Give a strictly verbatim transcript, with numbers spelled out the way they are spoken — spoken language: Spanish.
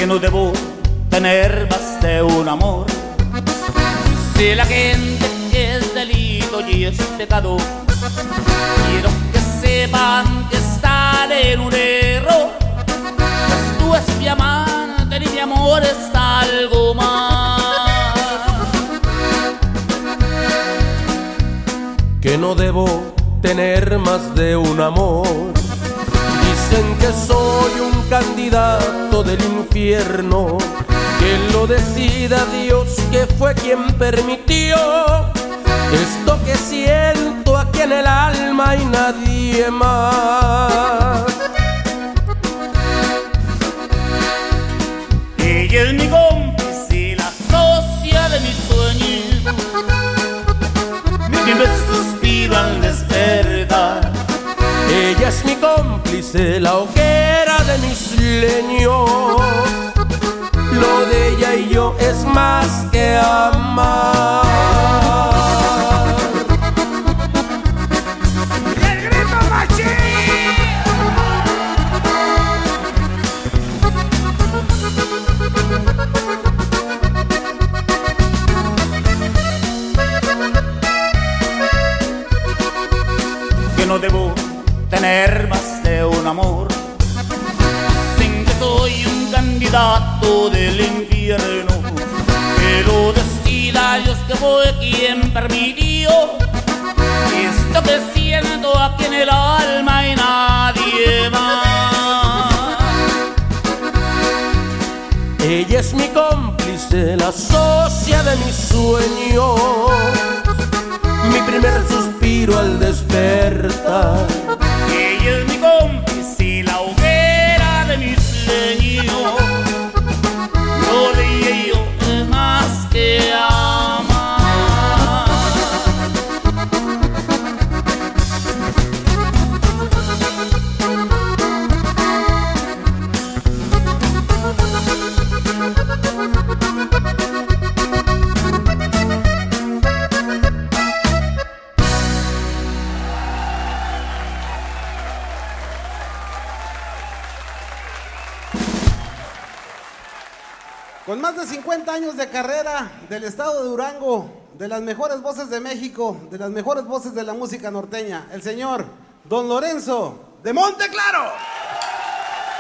no debo tener más de un amor. Si la gente que es delito y es pecado, quiero que sepan que están en un error, pues tú es mi amante y mi amor es algo más. Que no debo tener más de un amor. Dicen que soy un candidato del infierno, que lo decida Dios, que fue quien permitió esto que siento aquí en el alma y nadie más. Ella es mi cómplice y la socia de mis sueños, mi primer suspiro al despertar. Ella es mi cómplice, la hoguera de mis leños. Lo de ella y yo es más que amar. ¡Y el grito machín! Que no debo tener más de un amor. Dicen que soy un candidato del infierno, que lo decida Dios, que fue quien permitió esto que siento aquí en el alma y nadie más. Ella es mi cómplice, la socia de mis sueños, mi primer suspiro al despertar. Ella es mi cómplice y la hoguera de mis sueños. Lo de ella y yo es más que amar. Con más de cincuenta años de carrera del estado de Durango, de las mejores voces de México, de las mejores voces de la música norteña, el señor Don Lorenzo de Monteclaro.